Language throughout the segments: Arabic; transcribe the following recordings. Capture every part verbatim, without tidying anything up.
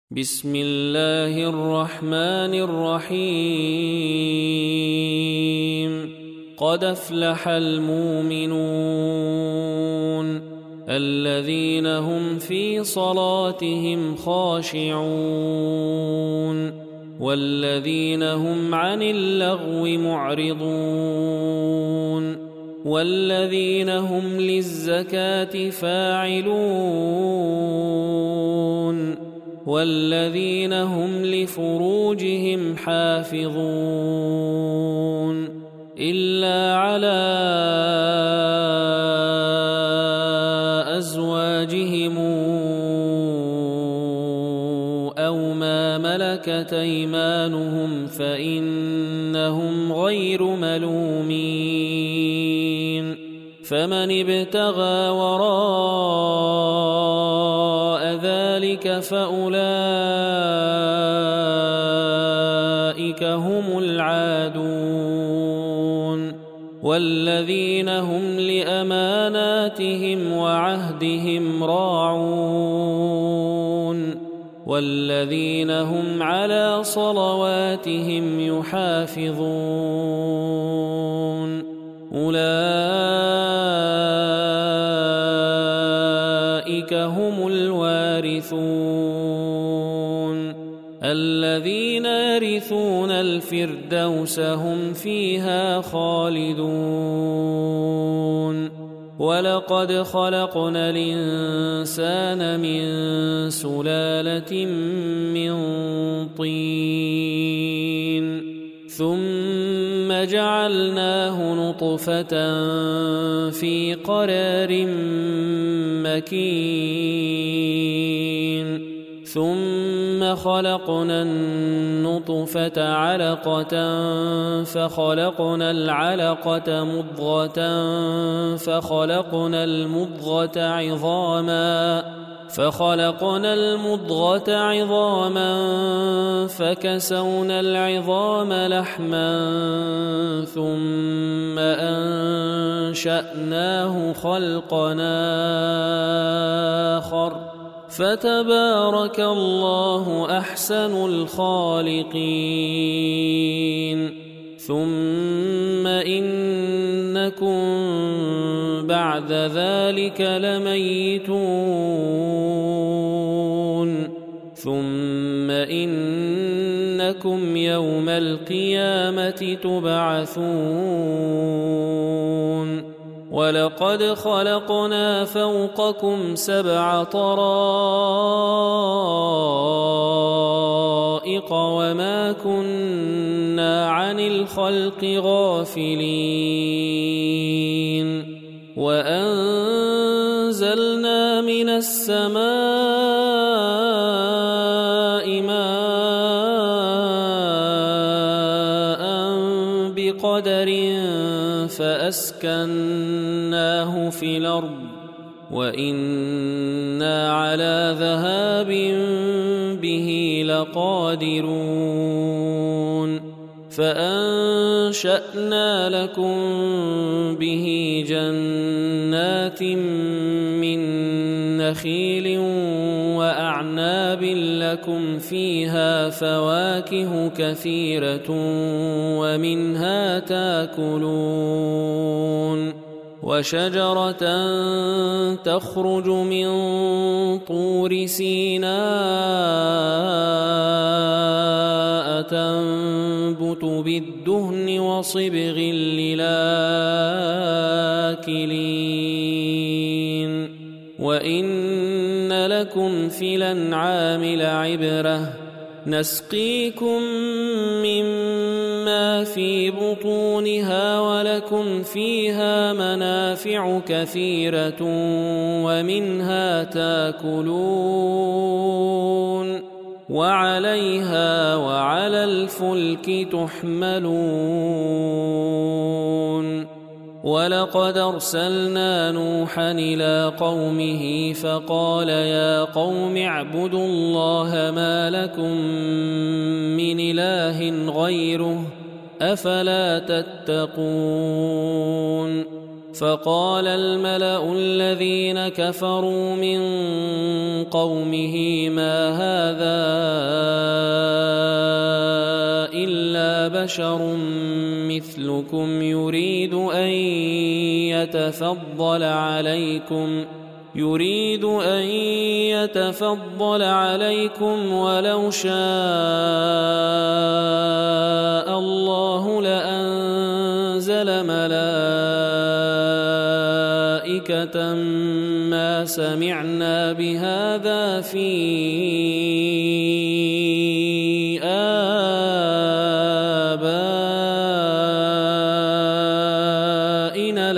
بسم الله الرحمن الرحيم قد أفلح المؤمنون الذين هم في صلاتهم خاشعون والذين هم عن اللغو معرضون والذين هم للزكاة فاعلون والذين هم لفروجهم حافظون إلا على أزواجهم أو ما ملكت أيمانهم فإنهم غير ملومين فمن ابتغى وراء ذلك فأولئك هم العادون والذين هم لأماناتهم وعهدهم راعون والذين هم على صلواتهم يحافظون أولئك هم الوارثون الذين يرثون الفردوس هم فيها خالدون ولقد خلقنا الإنسان من سلالة من طين ثم جعلناه نطفة في قرار مكين ثم خلقنا النطفة علقة فخلقنا العلقة مضغة فخلقنا المضغة عظاما فخلقنا المضغة عظاما فكسونا العظام لحما ثم أنشأناه خلقا آخر فتبارك الله أحسن الخالقين ثم إنكم بعد ذلك لميتون ثم إنكم يوم القيامة تبعثون ولقد خلقنا فوقكم سبع طرائق وما كنا عن الخلق غافلين وأنزلنا من السماء ماء بقدر فأسكناه في الأرض وإنا على ذهاب به لقادرون فأنشأنا لكم به جنات من نخيل وأعناب لكم فيها فواكه كثيرة ومنها تاكلون وشجرة تخرج من طور سيناء تنبت بالدهن وصبغ للآكلين وإن لكم في الأنعام لعبرة نسقيكم مما في بطونها ولكم فيها منافع كثيرة ومنها تاكلون وعليها وعلى الفلك تحملون ولقد أرسلنا نوحا إلى قومه فقال يا قوم اعبدوا الله ما لكم من إله غيره أفلا تتقون فقال الملأ الذين كفروا من قومه ما هذا إلا بشر مثلكم يريد أن يتفضل عليكم يريد أن يتفضل عليكم ولو شاء الله لأنزل ملائكة ما سمعنا بهذا في آبائنا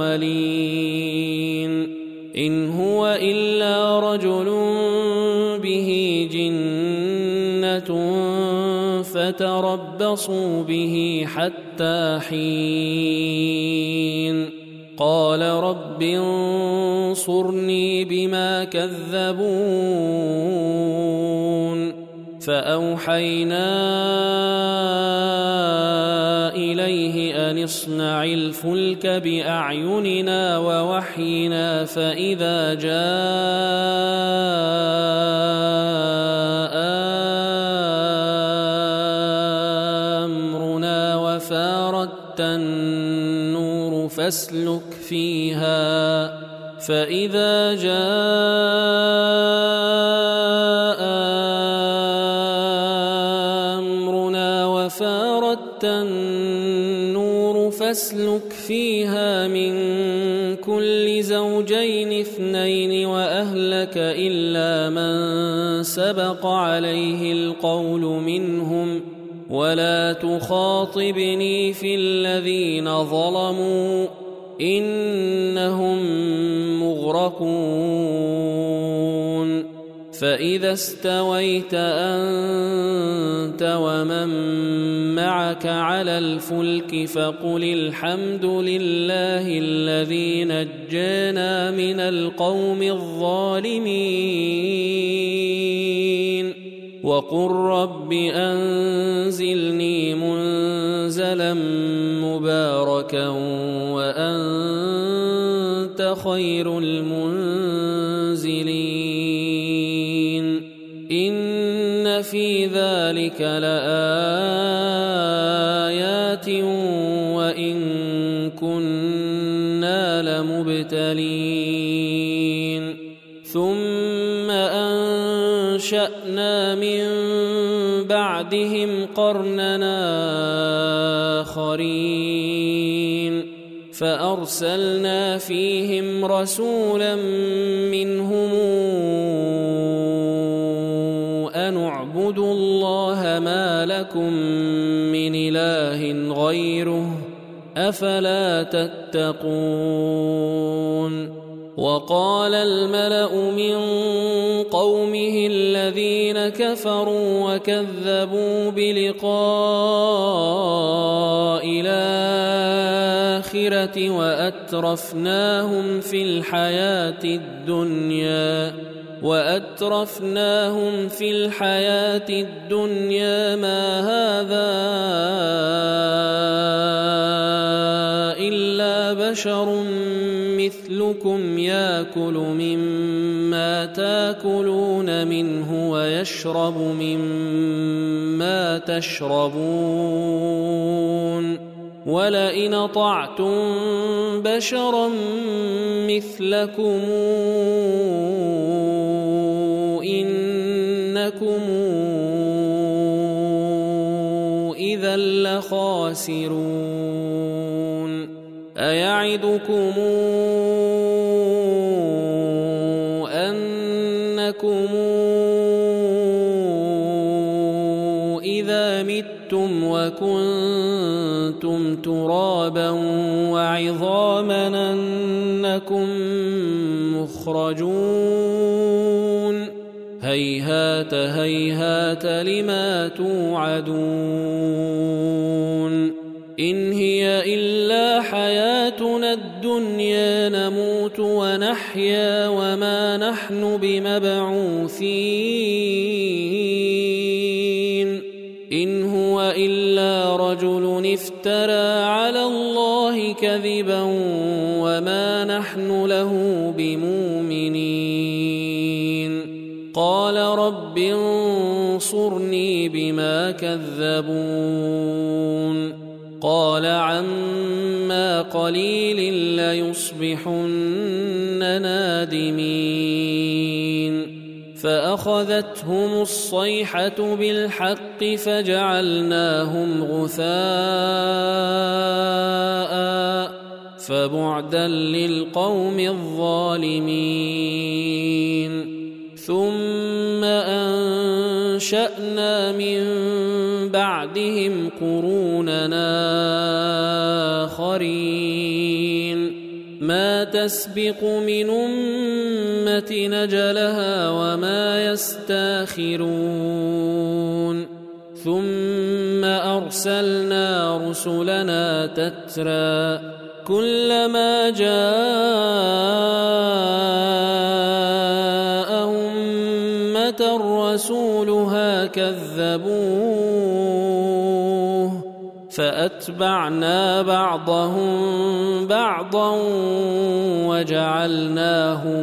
الأولين إن هو إلا رجل به جنة فتربصوا به حتى حين قال رب انصرني بما كذبون فأوحينا إليه أن اصنع الفلك بأعيننا ووحينا فإذا جاء أمرنا وفاردت النور فاسلك فيها فإذا جاء أمرنا وفاردت النور فاسلك فيها من كل زوجين اثنين وأهلك إلا من سبق عليه القول منهم ولا تخاطبني في الذين ظلموا إنهم مغرقون فإذا استويت أنت ومن معك على الفلك فقل الحمد لله الذي نجانا من القوم الظالمين وقل رب أنزلني منزلا مباركا وأنت خير المنزلين إن في ذلك لآيات وإن كنا لمبتلين ثم أنشأنا من بعدهم قرننا آخرين فأرسلنا فيهم رسولا منهم أن اعبدوا الله ما لكم من إله غيره أفلا تتقون وقال الملأ من قومه الذين كفروا وكذبوا بلقاء الآخرة وأترفناهم في الحياة الدنيا وأترفناهم في الحياة الدنيا ما هذا إلا بشر مثلكم يأكل مما تأكلون منه ويشرب مما تشربون ولئن أطعتم بشرا مثلكم إنكم إذا لخاسرون أيعدكم أنكم إذا متم وكنتم ترابا وعظاما أنكم مخرجون هيهات هيهات لما توعدون إن هي إلا حياتنا الدنيا نموت ونحيا وما نحن بمبعوثين إن هو إلا رجل افترى على الله كذبا انصرني بما كذبون قال عما قليل ليصبحن نادمين فأخذتهم الصيحة بالحق فجعلناهم غثاء فبعدا للقوم الظالمين ثم أنشأنا من بعدهم قروننا آخرين ما تسبق من أمة نجلها وما يستاخرون ثم أرسلنا رسلنا تترى كلما جاء أمة رسولها كذبوه فأتبعنا بعضهم بعضا وجعلناهم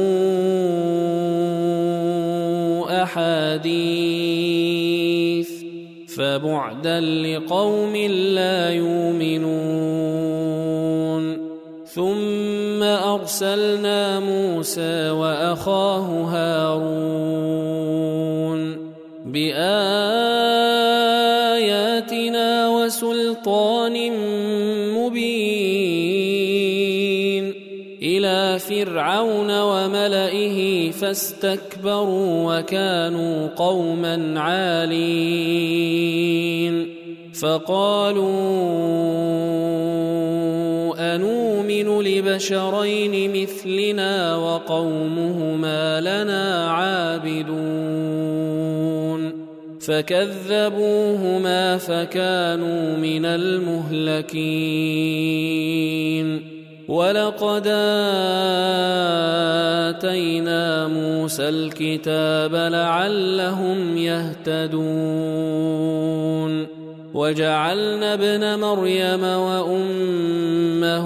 أحاديث فبعدا لقوم لا يؤمنون ثم أرسلنا موسى وأخاه هارون بآياتنا وسلطان مبين إلى فرعون وملئه فاستكبروا وكانوا قوما عالين فقالوا أنؤمن لبشرين مثلنا وقومهما لنا عابدون فكذبوهما فكانوا من المهلكين ولقد آتينا موسى الكتاب لعلهم يهتدون وجعلنا ابن مريم وأمه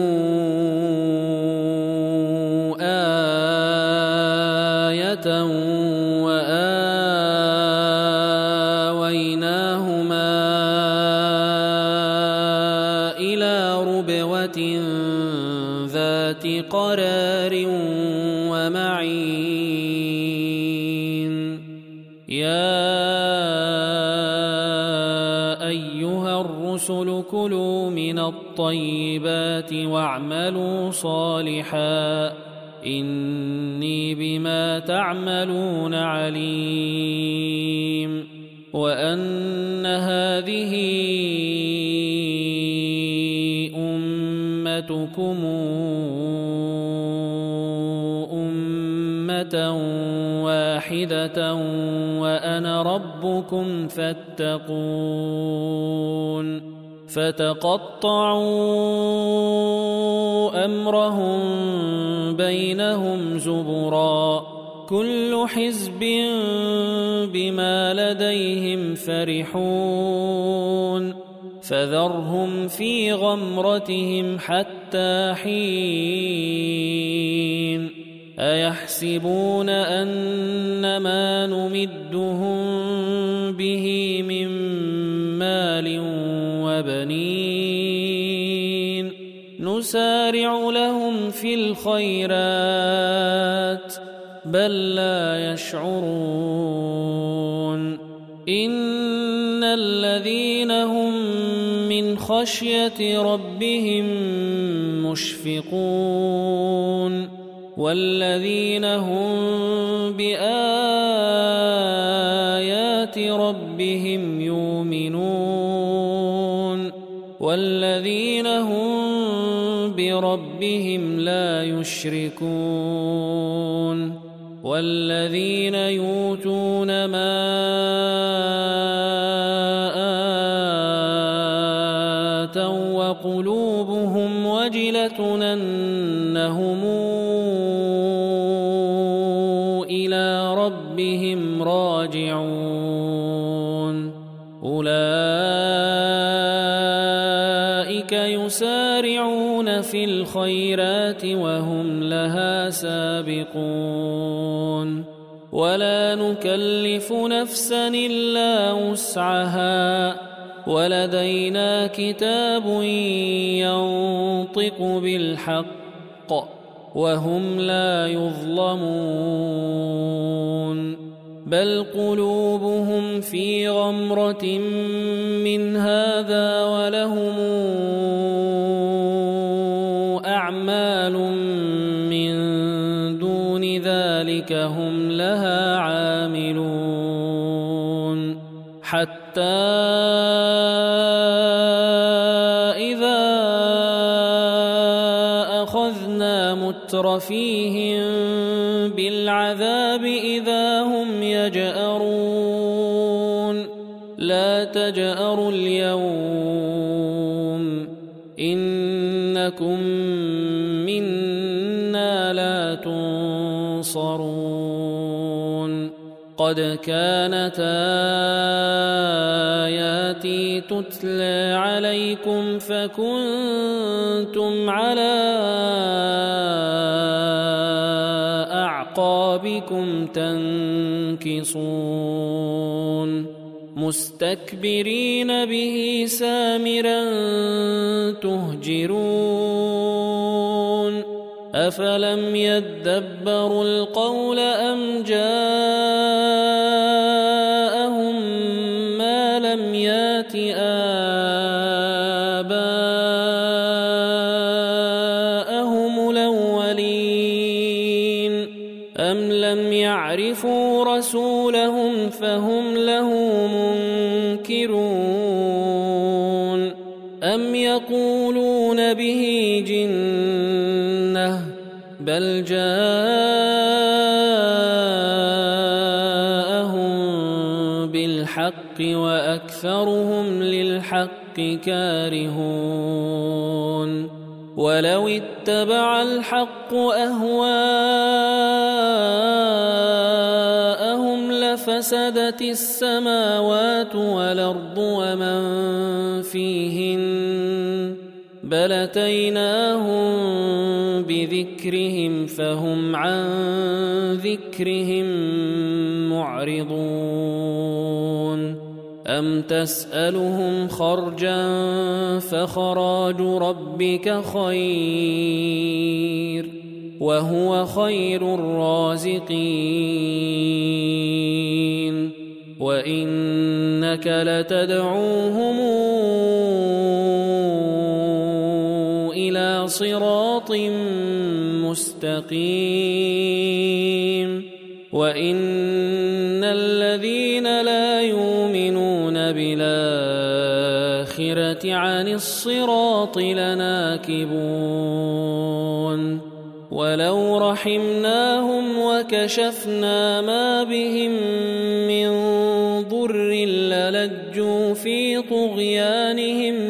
آية وآويناهما إلى ربوة ذات قرار ومعين يا أيها الرسل كلوا من الطيبات واعملوا صالحا إني بما تعملون عليم وأن هذه أمتكم أمة واحدة وأنا ربكم فاتقون فتقطعوا أمرهم بينهم زبرا كل حزب بما لديهم فرحون فذرهم في غمرتهم حتى حين أيحسبون أن ما نمدهم به من مال وبنين نسارع لهم في الخيرات بل لا يشعرون إن الذين هم من خشية ربهم مشفقون والذين هم بآيات ربهم يؤمنون والذين هم بربهم لا يشركون والذين يؤتون ما آتوا وقلوبهم وجلة أنهم إلى ربهم راجعون أولئك يسارعون في الخيرات وهم لها سابقون ولا نكلف نفسا إلا وسعها ولدينا كتاب ينطق بالحق وهم لا يظلمون بل قلوبهم في غمرة من هذا ولهم أعمال من دون ذلك هم لها عاملون حتى إذا أخذنا مترفيهم بالعذاب إذا هم يجأرون لا تجأروا اليوم إنكم منا لا تنصرون قد كانت آياتي تتلى عليكم فكنتم على أعقابكم تنكصون مستكبرين به سامرا تهجرون أفلم يدبروا القول أم جاءهم ما لم يات آباءهم الأولين أم لم يعرفوا رسولهم فهم له منكرون أم يقولون به جنة بل جاءهم بالحق وأكثرهم للحق كارهون ولو اتبع الحق أهواءهم لفسدت السماوات والأرض ومن فيهن بل أتيناهم بذكرهم فهم عن ذكرهم معرضون أم تسألهم خرجا فخراج ربك خير وهو خير الرازقين وإنك لتدعوهم إلى صراط مستقيم وإن الذين لا يؤمنون بالآخرة عن الصراط لناكبون ولو رحمناهم وكشفنا ما بهم من ضر للجوا في طغيانهم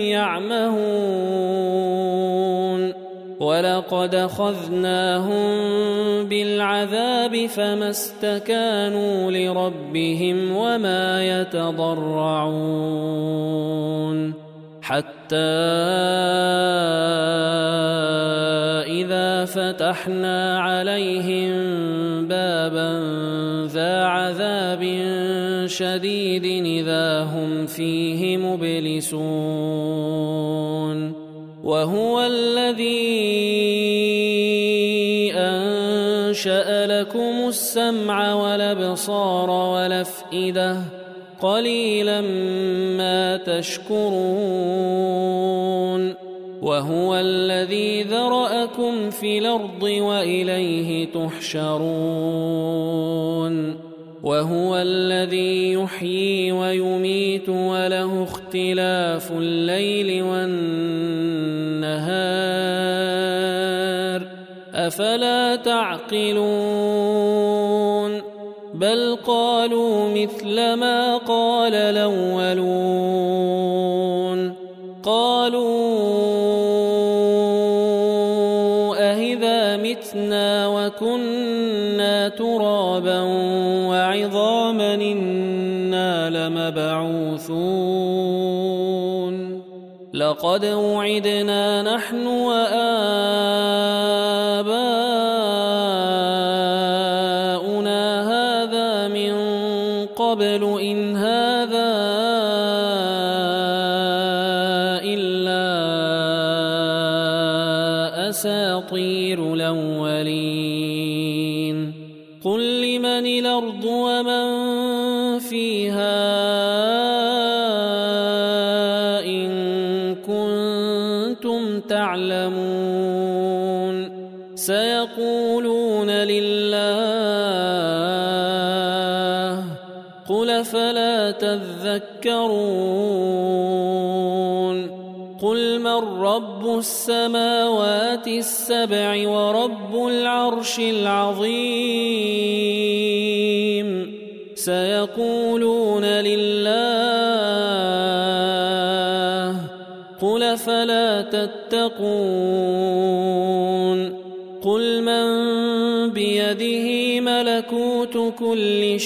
يعمهون ولقد أخذناهم بالعذاب فما استكانوا لربهم وما يتضرعون حتى إذا فتحنا عليهم بابا ذا عذاب شديد إذا هم فيه مبلسون وهو الذي أنشأ لكم السمع والأبصار والأفئدة قليلا ما تشكرون وهو الذي ذرأكم في الأرض وإليه تحشرون وهو الذي يحيي ويميت وله اختلاف الليل والنهار أفلا تعقلون بل قالوا مثل ما قال الأولون قالوا أهذا متنا وكنا ترابا وعظاما إنا لمبعوثون لقد وعدنا نحن وآباؤنا هذا قبل إن هذا إلا أساطير الأولين قل لمن الأرض ومن فيها إن كنتم تعلمون سيقولون لله قل فلا تذكرون قل من رب السماوات السبع ورب العرش العظيم سيقولون لله قل فلا تتقون قل من بيده ملكوت كل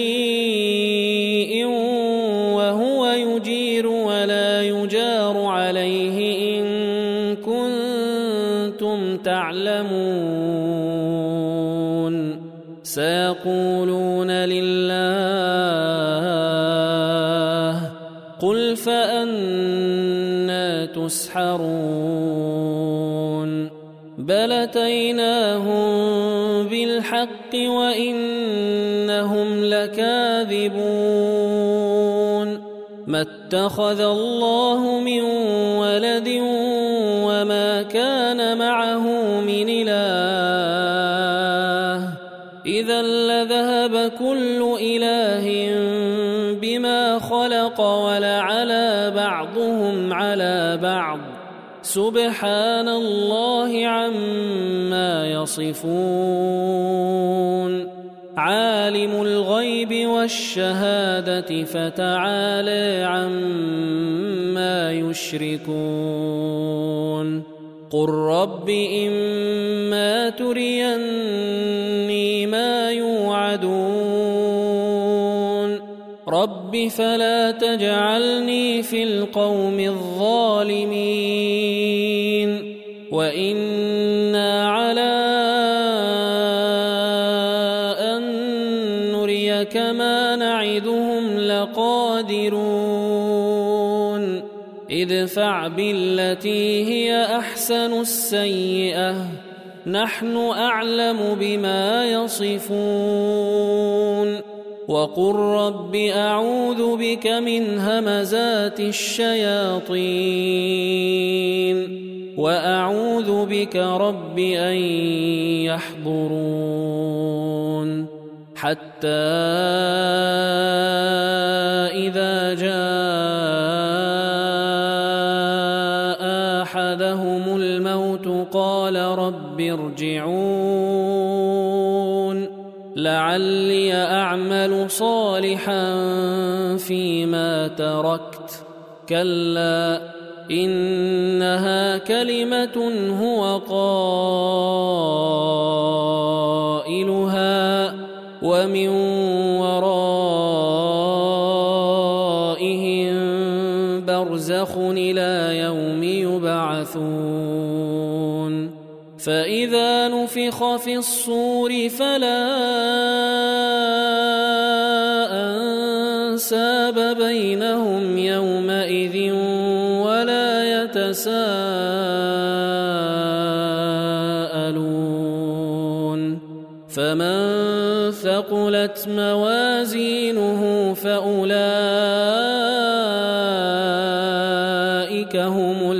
شيء وهو يجير ولا يجار عليه إن كنتم تعلمون سيقولون لله قل فأنى تسحرون بل أتيناهم بالحق وإنهم لكاذبون ما اتخذ الله من ولد وما كان معه من إله إذا لذهب كل إله بما خلق ولعلى بعضهم على بعض سبحان الله عما يصفون عالم الغيب والشهادة فتعالى عما يشركون قل رب إما تريني ما يوعدون رب فلا تجعلني في القوم الظالمين وإنا على أن نريك ما نعدهم لقادرون ادفع بالتي هي أحسن السيئة نحن أعلم بما يصفون وقل رب أعوذ بك من همزات الشياطين وأعوذ بك رب أن يحضرون حتى إذا جاء أحدهم الموت قال رب ارجعون لعلي أعمل صالحا فيما تركت كلا إنها كلمة هو قائلها ومن ورائهم برزخ إلى يوم يبعثون فإذا نفخ في الصور فلا أنساب بينهم يومئذ ولا يتساءلون فمن ثقلت موازينه فأولئك هم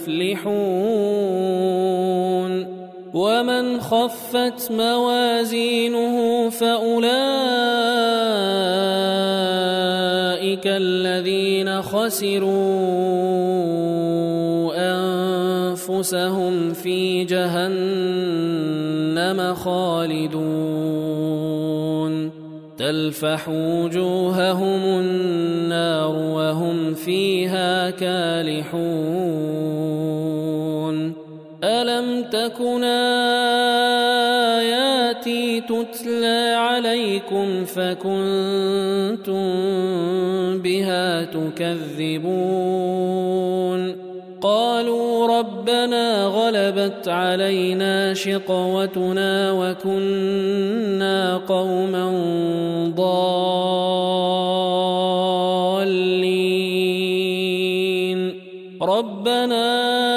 المفلحون ومن خفت موازينه فأولئك الذين خسروا أنفسهم في جهنم خالدون تلفح وجوههم النار وهم فيها كالحون ألم تكن آياتي تتلى عليكم فكنتم بها تكذبون قالوا ربنا غلبت علينا شقوتنا وكنا قوما ضالين ربنا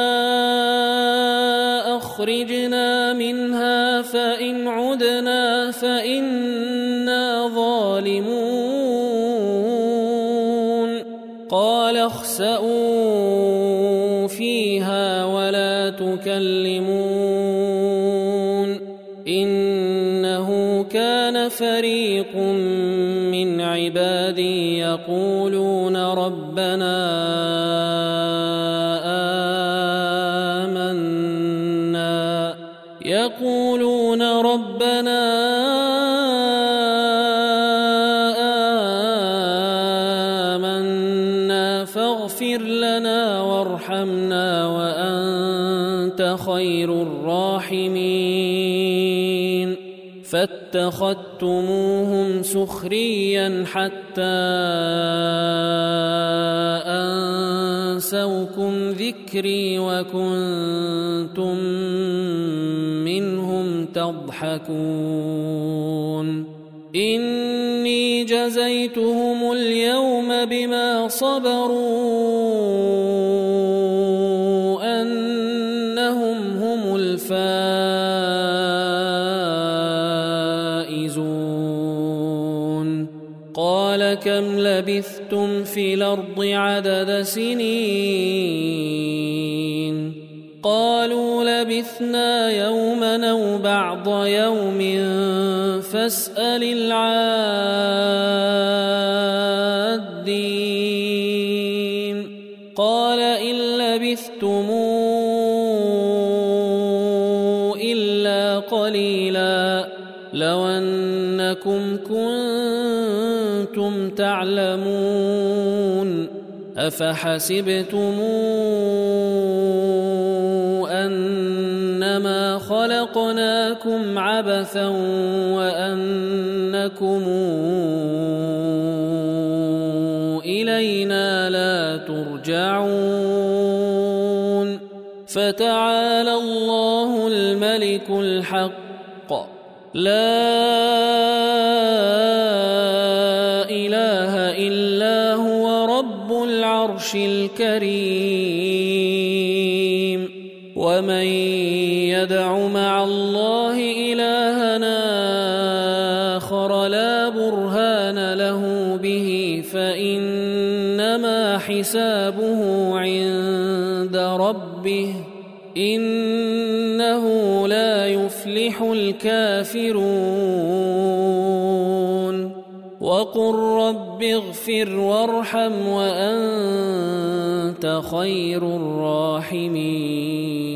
أخرجنا منها فإن عدنا فإنا ظالمون قال اخسئوا فيها ولا تكلمون إنه كان فريق من عبادي يقولون ربنا آمنا يقولون ربنا آمنا فاغفر لنا وارحمنا وأنت خير الراحمين فاتخذتموهم سخريا حتى أنسوكم ذكري وكنتم منهم تضحكون إني جزيتهم اليوم بما صبروا أنهم هم الفائزون قال كم لبثتم في الأرض عدد سنين قالوا لبثنا يوما أو بعض يوم فاسأل العادين قال إن لبثتم إلا قليلا لو أنكم كنتم تعلمون أفحسبتم أنما خلقناكم عبثا وأنكم إلينا لا ترجعون فتعالى الله الملك الحق لا إله إلا هو رب العرش الكريم ومن يدع مع الله إلهنا آخر لا برهان له به فإنما حسابه عند ربه إنه لا يفلح الكافرون وقل رب اغفر وارحم وأنت خير الراحمين